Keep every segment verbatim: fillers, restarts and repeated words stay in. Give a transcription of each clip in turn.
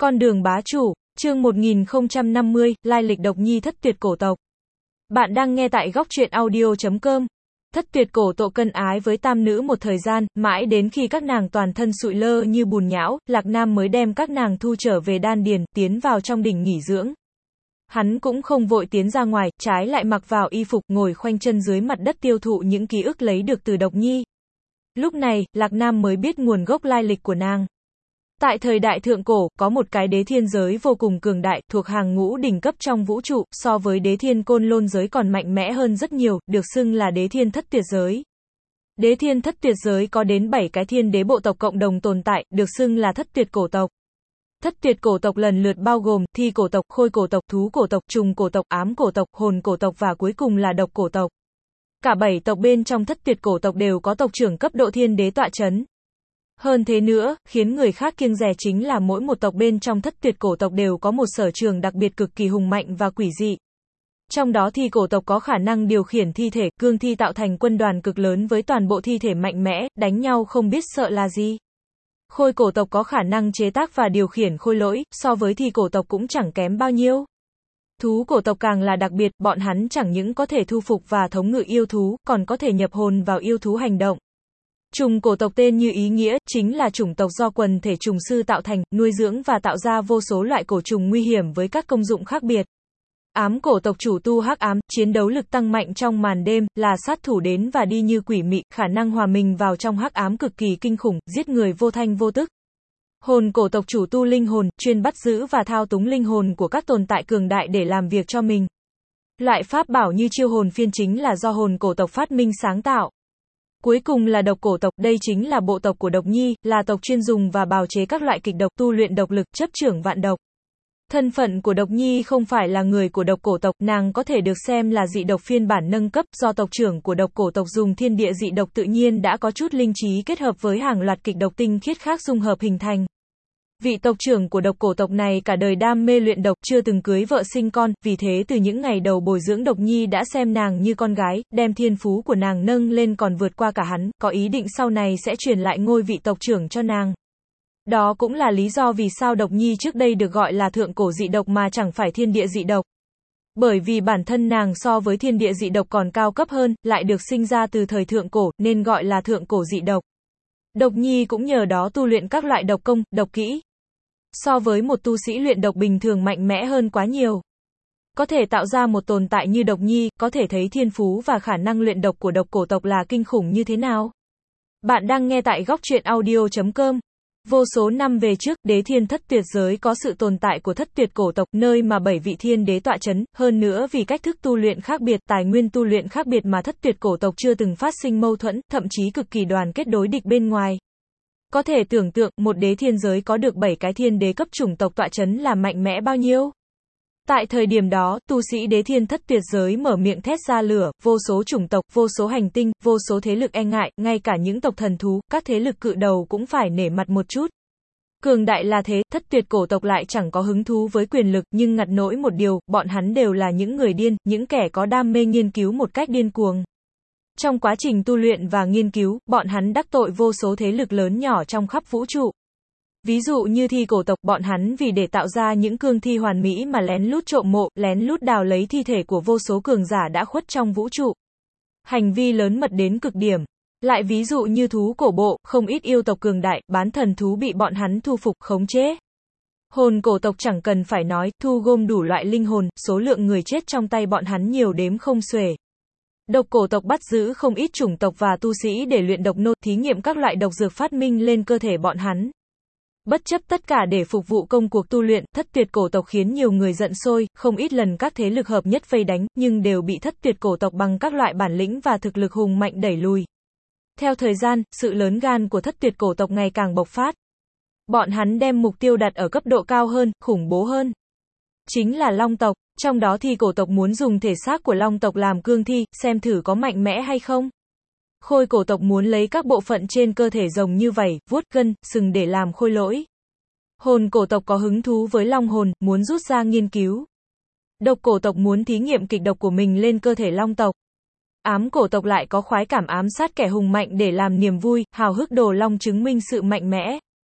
Con đường bá chủ, chương một nghìn không trăm năm mươi, lai lịch độc nhi thất tuyệt cổ tộc. Bạn đang nghe tại góc truyện audio chấm com. Thất tuyệt cổ tộc cân ái với tam nữ một thời gian, mãi đến khi các nàng toàn thân sụi lơ như bùn nhão, Lạc Nam mới đem các nàng thu trở về đan điền, tiến vào trong đỉnh nghỉ dưỡng. Hắn cũng không vội tiến ra ngoài, trái lại mặc vào y phục, ngồi khoanh chân dưới mặt đất tiêu thụ những ký ức lấy được từ độc nhi. Lúc này, Lạc Nam mới biết nguồn gốc lai lịch của nàng. Tại thời đại thượng cổ, có một cái đế thiên giới vô cùng cường đại, thuộc hàng ngũ đỉnh cấp trong vũ trụ, so với đế thiên côn lôn giới còn mạnh mẽ hơn rất nhiều, được xưng là đế thiên thất tuyệt giới. Đế thiên thất tuyệt giới có đến bảy cái thiên đế bộ tộc cộng đồng tồn tại, được xưng là thất tuyệt cổ tộc. Thất tuyệt cổ tộc lần lượt bao gồm thi cổ tộc, khôi cổ tộc, thú cổ tộc, trùng cổ tộc, ám cổ tộc, hồn cổ tộc và cuối cùng là độc cổ tộc. Cả bảy tộc bên trong thất tuyệt cổ tộc đều có tộc trưởng cấp độ thiên đế tọa chấn. Hơn thế nữa, khiến người khác kiêng dè chính là mỗi một tộc bên trong thất tuyệt cổ tộc đều có một sở trường đặc biệt cực kỳ hùng mạnh và quỷ dị. Trong đó thi cổ tộc có khả năng điều khiển thi thể, cương thi tạo thành quân đoàn cực lớn với toàn bộ thi thể mạnh mẽ, đánh nhau không biết sợ là gì. Khôi cổ tộc có khả năng chế tác và điều khiển khôi lỗi, so với thi cổ tộc cũng chẳng kém bao nhiêu. Thú cổ tộc càng là đặc biệt, bọn hắn chẳng những có thể thu phục và thống ngự yêu thú, còn có thể nhập hồn vào yêu thú hành động. Trùng cổ tộc tên như ý nghĩa, chính là chủng tộc do quần thể trùng sư tạo thành, nuôi dưỡng và tạo ra vô số loại cổ trùng nguy hiểm với các công dụng khác biệt. Ám cổ tộc chủ tu hắc ám, chiến đấu lực tăng mạnh trong màn đêm, là sát thủ đến và đi như quỷ mị, khả năng hòa mình vào trong hắc ám cực kỳ kinh khủng, giết người vô thanh vô tức. Hồn cổ tộc chủ tu linh hồn, chuyên bắt giữ và thao túng linh hồn của các tồn tại cường đại để làm việc cho mình. Loại pháp bảo như chiêu hồn phiên chính là do hồn cổ tộc phát minh sáng tạo. Cuối cùng là độc cổ tộc, đây chính là bộ tộc của độc nhi, là tộc chuyên dùng và bào chế các loại kịch độc, tu luyện độc lực, chấp trưởng vạn độc. Thân phận của độc nhi không phải là người của độc cổ tộc, nàng có thể được xem là dị độc phiên bản nâng cấp, do tộc trưởng của độc cổ tộc dùng thiên địa dị độc tự nhiên đã có chút linh trí kết hợp với hàng loạt kịch độc tinh khiết khác dung hợp hình thành. Vị tộc trưởng của độc cổ tộc này cả đời đam mê luyện độc, chưa từng cưới vợ sinh con, vì thế từ những ngày đầu bồi dưỡng độc nhi đã xem nàng như con gái, đem thiên phú của nàng nâng lên còn vượt qua cả hắn, có ý định sau này sẽ truyền lại ngôi vị tộc trưởng cho nàng. Đó cũng là lý do vì sao độc nhi trước đây được gọi là thượng cổ dị độc mà chẳng phải thiên địa dị độc. Bởi vì bản thân nàng so với thiên địa dị độc còn cao cấp hơn, lại được sinh ra từ thời thượng cổ, nên gọi là thượng cổ dị độc. Độc nhi cũng nhờ đó tu luyện các loại độc công, độc kỹ. So với một tu sĩ luyện độc bình thường mạnh mẽ hơn quá nhiều. Có thể tạo ra một tồn tại như độc nhi, có thể thấy thiên phú và khả năng luyện độc của độc cổ tộc là kinh khủng như thế nào. Bạn đang nghe tại góc truyện audio chấm com. Vô số năm về trước, đế thiên thất tuyệt giới có sự tồn tại của thất tuyệt cổ tộc, nơi mà bảy vị thiên đế tọa chấn, hơn nữa vì cách thức tu luyện khác biệt, tài nguyên tu luyện khác biệt mà thất tuyệt cổ tộc chưa từng phát sinh mâu thuẫn, thậm chí cực kỳ đoàn kết đối địch bên ngoài. Có thể tưởng tượng, một đế thiên giới có được bảy cái thiên đế cấp chủng tộc tọa chấn là mạnh mẽ bao nhiêu. Tại thời điểm đó, tu sĩ đế thiên thất tuyệt giới mở miệng thét ra lửa, vô số chủng tộc, vô số hành tinh, vô số thế lực e ngại, ngay cả những tộc thần thú, các thế lực cự đầu cũng phải nể mặt một chút. Cường đại là thế, thất tuyệt cổ tộc lại chẳng có hứng thú với quyền lực, nhưng ngặt nỗi một điều, bọn hắn đều là những người điên, những kẻ có đam mê nghiên cứu một cách điên cuồng. Trong quá trình tu luyện và nghiên cứu, bọn hắn đắc tội vô số thế lực lớn nhỏ trong khắp vũ trụ. Ví dụ như thi cổ tộc, bọn hắn vì để tạo ra những cương thi hoàn mỹ mà lén lút trộm mộ, lén lút đào lấy thi thể của vô số cường giả đã khuất trong vũ trụ. Hành vi lớn mật đến cực điểm. Lại ví dụ như thú cổ bộ, không ít yêu tộc cường đại, bán thần thú bị bọn hắn thu phục, khống chế. Hồn cổ tộc chẳng cần phải nói, thu gom đủ loại linh hồn, số lượng người chết trong tay bọn hắn nhiều đếm không xuể. Độc cổ tộc bắt giữ không ít chủng tộc và tu sĩ để luyện độc nô, thí nghiệm các loại độc dược phát minh lên cơ thể bọn hắn. Bất chấp tất cả để phục vụ công cuộc tu luyện, thất tuyệt cổ tộc khiến nhiều người giận sôi, không ít lần các thế lực hợp nhất vây đánh, nhưng đều bị thất tuyệt cổ tộc bằng các loại bản lĩnh và thực lực hùng mạnh đẩy lùi. Theo thời gian, sự lớn gan của thất tuyệt cổ tộc ngày càng bộc phát. Bọn hắn đem mục tiêu đặt ở cấp độ cao hơn, khủng bố hơn. Chính là long tộc, trong đó thi cổ tộc muốn dùng thể xác của long tộc làm cương thi, xem thử có mạnh mẽ hay không. Khôi cổ tộc muốn lấy các bộ phận trên cơ thể rồng như vảy, vuốt, gân, sừng để làm khôi lỗi. Hồn cổ tộc có hứng thú với long hồn, muốn rút ra nghiên cứu. Độc cổ tộc muốn thí nghiệm kịch độc của mình lên cơ thể long tộc. Ám cổ tộc lại có khoái cảm ám sát kẻ hùng mạnh để làm niềm vui, hào hức đồ long chứng minh sự mạnh mẽ.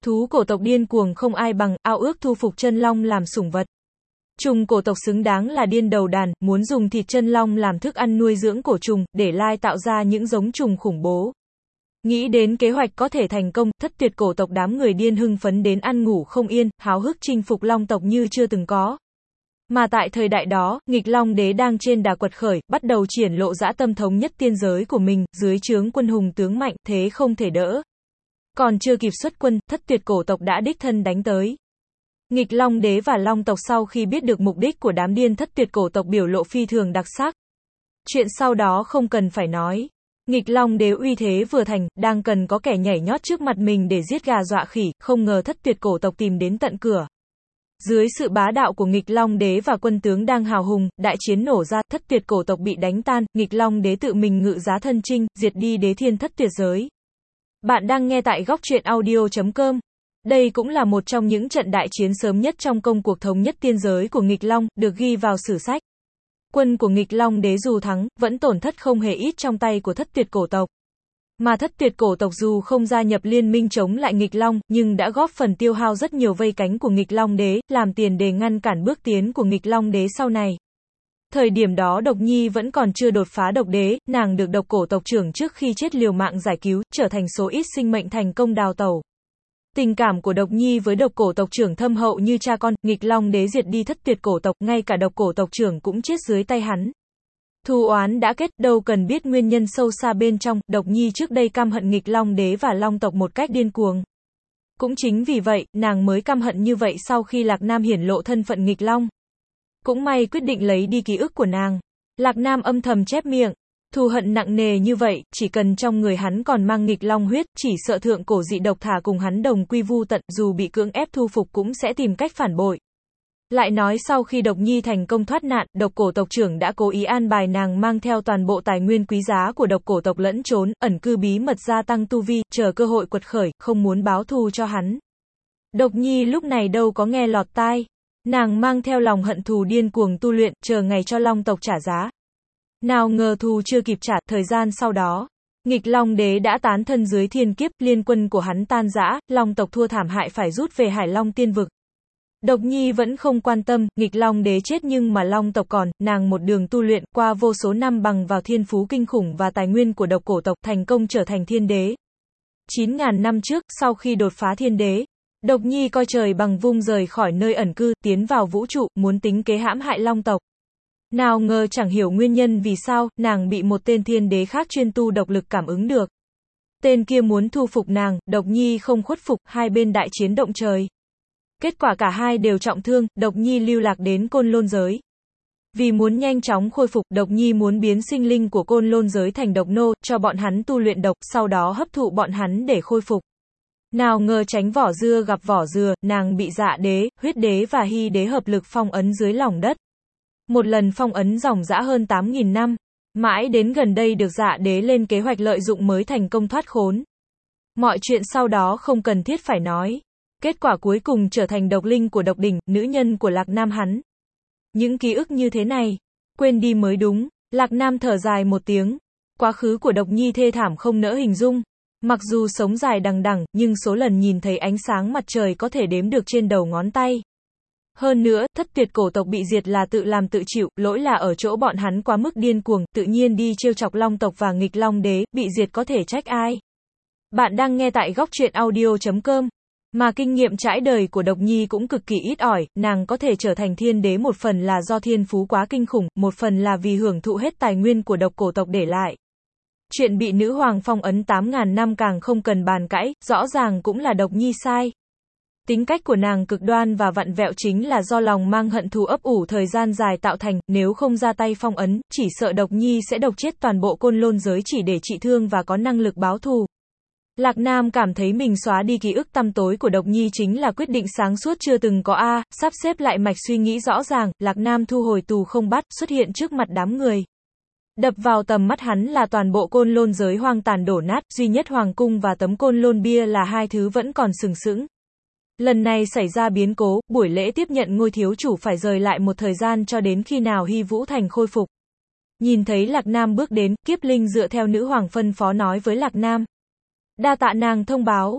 Thú cổ tộc điên cuồng không ai bằng, ao ước thu phục chân long làm sủng vật. Trùng cổ tộc xứng đáng là điên đầu đàn, muốn dùng thịt chân long làm thức ăn nuôi dưỡng cổ trùng, để lai tạo ra những giống trùng khủng bố. Nghĩ đến kế hoạch có thể thành công, thất tuyệt cổ tộc đám người điên hưng phấn đến ăn ngủ không yên, háo hức chinh phục long tộc như chưa từng có. Mà tại thời đại đó, nghịch long đế đang trên đà quật khởi, bắt đầu triển lộ dã tâm thống nhất tiên giới của mình, dưới trướng quân hùng tướng mạnh, thế không thể đỡ. Còn chưa kịp xuất quân, thất tuyệt cổ tộc đã đích thân đánh tới. Nghịch long đế và long tộc sau khi biết được mục đích của đám điên thất tuyệt cổ tộc biểu lộ phi thường đặc sắc. Chuyện sau đó không cần phải nói. Nghịch long đế uy thế vừa thành, đang cần có kẻ nhảy nhót trước mặt mình để giết gà dọa khỉ, không ngờ thất tuyệt cổ tộc tìm đến tận cửa. Dưới sự bá đạo của nghịch long đế và quân tướng đang hào hùng, đại chiến nổ ra, thất tuyệt cổ tộc bị đánh tan, nghịch long đế tự mình ngự giá thân chinh, diệt đi đế thiên thất tuyệt giới. Bạn đang nghe tại góc truyện audio chấm com. Đây cũng là một trong những trận đại chiến sớm nhất trong công cuộc thống nhất tiên giới của nghịch long, được ghi vào sử sách. Quân của nghịch long đế dù thắng, vẫn tổn thất không hề ít trong tay của thất tuyệt cổ tộc. Mà thất tuyệt cổ tộc dù không gia nhập liên minh chống lại nghịch long, nhưng đã góp phần tiêu hao rất nhiều vây cánh của nghịch long đế, làm tiền đề ngăn cản bước tiến của nghịch long đế sau này. Thời điểm đó Độc Nhi vẫn còn chưa đột phá độc đế, nàng được độc cổ tộc trưởng trước khi chết liều mạng giải cứu, trở thành số ít sinh mệnh thành công đào tẩu. Tình cảm của Độc Nhi với độc cổ tộc trưởng thâm hậu như cha con, nghịch long đế diệt đi thất tuyệt cổ tộc, ngay cả độc cổ tộc trưởng cũng chết dưới tay hắn. Thù oán đã kết, đâu cần biết nguyên nhân sâu xa bên trong, Độc Nhi trước đây căm hận nghịch long đế và long tộc một cách điên cuồng. Cũng chính vì vậy, nàng mới căm hận như vậy sau khi Lạc Nam hiển lộ thân phận nghịch long. Cũng may quyết định lấy đi ký ức của nàng. Lạc Nam âm thầm chép miệng. Thù hận nặng nề như vậy, chỉ cần trong người hắn còn mang nghịch long huyết, chỉ sợ thượng cổ dị độc thả cùng hắn đồng quy vu tận, dù bị cưỡng ép thu phục cũng sẽ tìm cách phản bội. Lại nói sau khi Độc Nhi thành công thoát nạn, độc cổ tộc trưởng đã cố ý an bài nàng mang theo toàn bộ tài nguyên quý giá của độc cổ tộc lẫn trốn, ẩn cư bí mật gia tăng tu vi, chờ cơ hội quật khởi, không muốn báo thù cho hắn. Độc Nhi lúc này đâu có nghe lọt tai. Nàng mang theo lòng hận thù điên cuồng tu luyện, chờ ngày cho long tộc trả giá. Nào ngờ thù chưa kịp trả, thời gian sau đó, nghịch long đế đã tán thân dưới thiên kiếp, liên quân của hắn tan rã, long tộc thua thảm hại phải rút về Hải Long tiên vực. Độc Nhi vẫn không quan tâm, nghịch long đế chết nhưng mà long tộc còn, nàng một đường tu luyện, qua vô số năm bằng vào thiên phú kinh khủng và tài nguyên của độc cổ tộc, thành công trở thành thiên đế. chín nghìn năm trước, sau khi đột phá thiên đế, Độc Nhi coi trời bằng vung rời khỏi nơi ẩn cư, tiến vào vũ trụ, muốn tính kế hãm hại long tộc. Nào ngờ chẳng hiểu nguyên nhân vì sao, nàng bị một tên thiên đế khác chuyên tu độc lực cảm ứng được. Tên kia muốn thu phục nàng, Độc Nhi không khuất phục, hai bên đại chiến động trời. Kết quả cả hai đều trọng thương, Độc Nhi lưu lạc đến Côn Lôn giới. Vì muốn nhanh chóng khôi phục, Độc Nhi muốn biến sinh linh của Côn Lôn giới thành độc nô, cho bọn hắn tu luyện độc, sau đó hấp thụ bọn hắn để khôi phục. Nào ngờ tránh vỏ dưa gặp vỏ dừa, nàng bị Dạ đế, Huyết đế và Hy đế hợp lực phong ấn dưới lòng đất. Một lần phong ấn dòng dã hơn tám nghìn năm, mãi đến gần đây được Dạ đế lên kế hoạch lợi dụng mới thành công thoát khốn. Mọi chuyện sau đó không cần thiết phải nói. Kết quả cuối cùng trở thành độc linh của độc đỉnh, nữ nhân của Lạc Nam hắn. Những ký ức như thế này, quên đi mới đúng. Lạc Nam thở dài một tiếng. Quá khứ của Độc Nhi thê thảm không nỡ hình dung. Mặc dù sống dài đằng đẵng, nhưng số lần nhìn thấy ánh sáng mặt trời có thể đếm được trên đầu ngón tay. Hơn nữa, thất tuyệt cổ tộc bị diệt là tự làm tự chịu, lỗi là ở chỗ bọn hắn quá mức điên cuồng, tự nhiên đi trêu chọc long tộc và nghịch long đế, bị diệt có thể trách ai. Bạn đang nghe tại góc truyện audio chấm com. Mà kinh nghiệm trải đời của Độc Nhi cũng cực kỳ ít ỏi, nàng có thể trở thành thiên đế một phần là do thiên phú quá kinh khủng, một phần là vì hưởng thụ hết tài nguyên của độc cổ tộc để lại. Chuyện bị nữ hoàng phong ấn tám nghìn năm càng không cần bàn cãi, rõ ràng cũng là Độc Nhi sai. Tính cách của nàng cực đoan và vặn vẹo chính là do lòng mang hận thù ấp ủ thời gian dài tạo thành, nếu không ra tay phong ấn, chỉ sợ Độc Nhi sẽ độc chết toàn bộ Côn Lôn giới chỉ để trị thương và có năng lực báo thù. Lạc Nam cảm thấy mình xóa đi ký ức tăm tối của Độc Nhi chính là quyết định sáng suốt chưa từng có a, sắp xếp lại mạch suy nghĩ rõ ràng, Lạc Nam thu hồi tù không bắt, xuất hiện trước mặt đám người. Đập vào tầm mắt hắn là toàn bộ Côn Lôn giới hoang tàn đổ nát, duy nhất hoàng cung và tấm Côn Lôn bia là hai thứ vẫn còn sừng sững. Lần này xảy ra biến cố, buổi lễ tiếp nhận ngôi thiếu chủ phải rời lại một thời gian cho đến khi nào Hy Vũ Thành khôi phục. Nhìn thấy Lạc Nam bước đến, Kiếp Linh dựa theo nữ hoàng phân phó nói với Lạc Nam. Đa tạ nàng thông báo.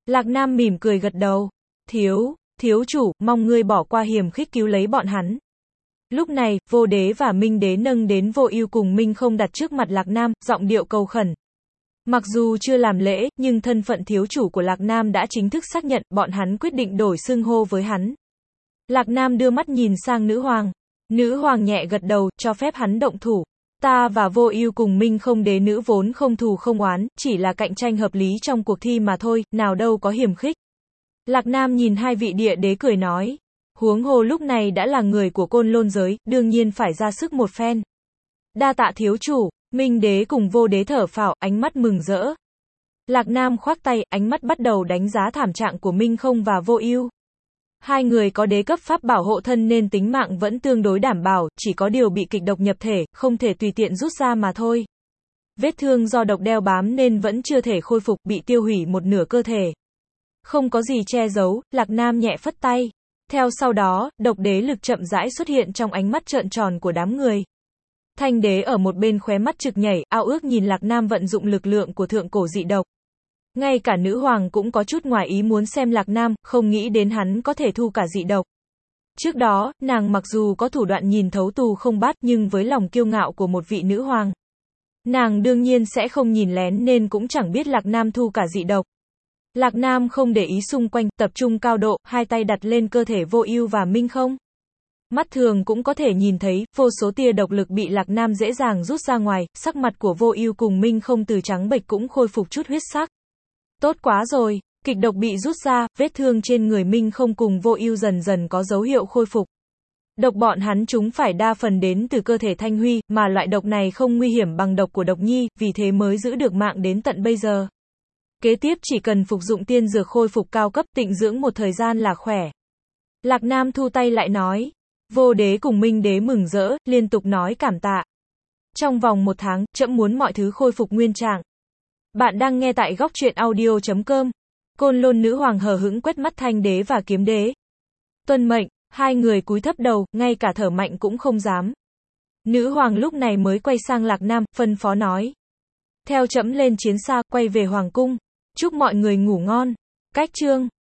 Lạc Nam mỉm cười gật đầu. Thiếu, thiếu chủ, mong ngươi bỏ qua hiềm khích cứu lấy bọn hắn. Lúc này, Vô Đế và Minh Đế nâng đến Vô Ưu cùng Minh Không đặt trước mặt Lạc Nam, giọng điệu cầu khẩn. Mặc dù chưa làm lễ, nhưng thân phận thiếu chủ của Lạc Nam đã chính thức xác nhận, bọn hắn quyết định đổi xưng hô với hắn. Lạc Nam đưa mắt nhìn sang nữ hoàng. Nữ hoàng nhẹ gật đầu, cho phép hắn động thủ. Ta và Vô Ưu cùng Minh Không đế nữ vốn không thù không oán, chỉ là cạnh tranh hợp lý trong cuộc thi mà thôi, nào đâu có hiềm khích. Lạc Nam nhìn hai vị địa đế cười nói. Huống hồ lúc này đã là người của Côn Lôn giới, đương nhiên phải ra sức một phen. Đa tạ thiếu chủ. Minh đế cùng Vô đế thở phào, ánh mắt mừng rỡ. Lạc Nam khoác tay, ánh mắt bắt đầu đánh giá thảm trạng của Minh Không và Vô Ưu. Hai người có đế cấp pháp bảo hộ thân nên tính mạng vẫn tương đối đảm bảo, chỉ có điều bị kịch độc nhập thể, không thể tùy tiện rút ra mà thôi. Vết thương do độc đeo bám nên vẫn chưa thể khôi phục, bị tiêu hủy một nửa cơ thể. Không có gì che giấu, Lạc Nam nhẹ phất tay. Theo sau đó, độc đế lực chậm rãi xuất hiện trong ánh mắt trợn tròn của đám người. Thanh đế ở một bên khóe mắt trực nhảy, ao ước nhìn Lạc Nam vận dụng lực lượng của thượng cổ dị độc. Ngay cả nữ hoàng cũng có chút ngoài ý muốn xem Lạc Nam, không nghĩ đến hắn có thể thu cả dị độc. Trước đó, nàng mặc dù có thủ đoạn nhìn thấu tù không bắt, nhưng với lòng kiêu ngạo của một vị nữ hoàng, nàng đương nhiên sẽ không nhìn lén nên cũng chẳng biết Lạc Nam thu cả dị độc. Lạc Nam không để ý xung quanh, tập trung cao độ, hai tay đặt lên cơ thể Vô Ưu và Minh Không. Mắt thường cũng có thể nhìn thấy, vô số tia độc lực bị Lạc Nam dễ dàng rút ra ngoài, sắc mặt của Vô Ưu cùng Minh Không từ trắng bệch cũng khôi phục chút huyết sắc. Tốt quá rồi, kịch độc bị rút ra, vết thương trên người Minh Không cùng Vô Ưu dần dần có dấu hiệu khôi phục. Độc bọn hắn chúng phải đa phần đến từ cơ thể Thanh Huy, mà loại độc này không nguy hiểm bằng độc của Độc Nhi, vì thế mới giữ được mạng đến tận bây giờ. Kế tiếp chỉ cần phục dụng tiên dược khôi phục cao cấp, tịnh dưỡng một thời gian là khỏe. Lạc Nam thu tay lại nói. Vô đế cùng Minh đế mừng rỡ, liên tục nói cảm tạ. Trong vòng một tháng, trẫm muốn mọi thứ khôi phục nguyên trạng. Bạn đang nghe tại góc truyện audio chấm com. Côn Lôn nữ hoàng hờ hững quét mắt Thanh đế và Kiếm đế. Tuân mệnh, hai người cúi thấp đầu, ngay cả thở mạnh cũng không dám. Nữ hoàng lúc này mới quay sang Lạc Nam, phân phó nói. Theo trẫm lên chiến xa, quay về hoàng cung. Chúc mọi người ngủ ngon. Cách chương